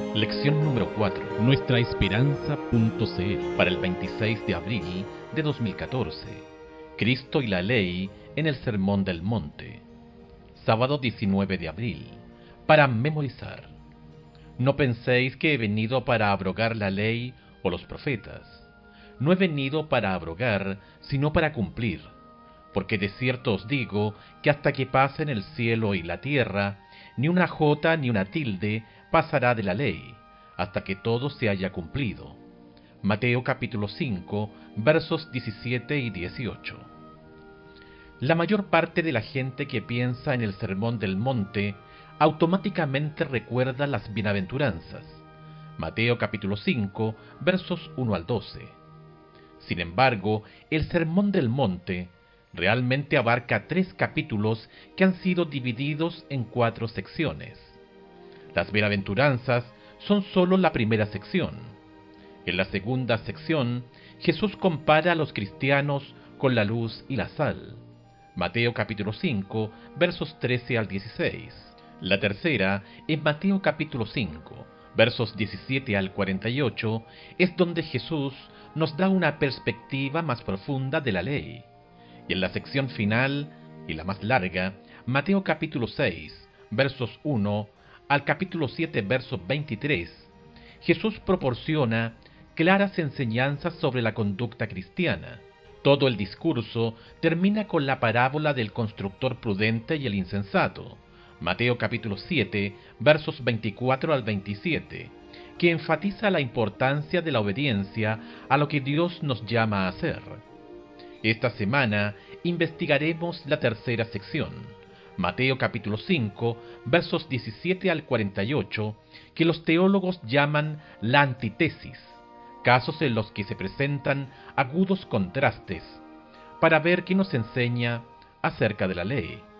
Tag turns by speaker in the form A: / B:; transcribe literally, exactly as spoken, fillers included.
A: Lección número cuatro. Nuestra Esperanza punto c l para el veintiséis de abril de dos mil catorce. Cristo y la ley en el Sermón del Monte. Sábado diecinueve de abril. Para memorizar. No penséis que he venido para abrogar la ley o los profetas. No he venido para abrogar, sino para cumplir. Porque de cierto os digo que hasta que pasen el cielo y la tierra, ni una jota ni una tilde pasará de la ley, hasta que todo se haya cumplido. Mateo capítulo cinco, versos diecisiete y dieciocho. La mayor parte de la gente que piensa en el Sermón del Monte automáticamente recuerda las bienaventuranzas. Mateo capítulo cinco, versos uno al doce. Sin embargo, el Sermón del Monte realmente abarca tres capítulos que han sido divididos en cuatro secciones. Las bienaventuranzas son sólo la primera sección. En la segunda sección, Jesús compara a los cristianos con la luz y la sal. Mateo capítulo cinco, versos trece al dieciséis. La tercera, en Mateo capítulo cinco, versos diecisiete al cuarenta y ocho, es donde Jesús nos da una perspectiva más profunda de la ley. Y en la sección final, y la más larga, Mateo capítulo seis, versos uno al capítulo siete, verso veintitrés, Jesús proporciona claras enseñanzas sobre la conducta cristiana. Todo el discurso termina con la parábola del constructor prudente y el insensato, Mateo capítulo siete, versos veinticuatro al veintisiete, que enfatiza la importancia de la obediencia a lo que Dios nos llama a hacer. Esta semana investigaremos la tercera sección, Mateo capítulo cinco, versos diecisiete al cuarenta y ocho, que los teólogos llaman la antítesis, casos en los que se presentan agudos contrastes, para ver qué nos enseña acerca de la ley.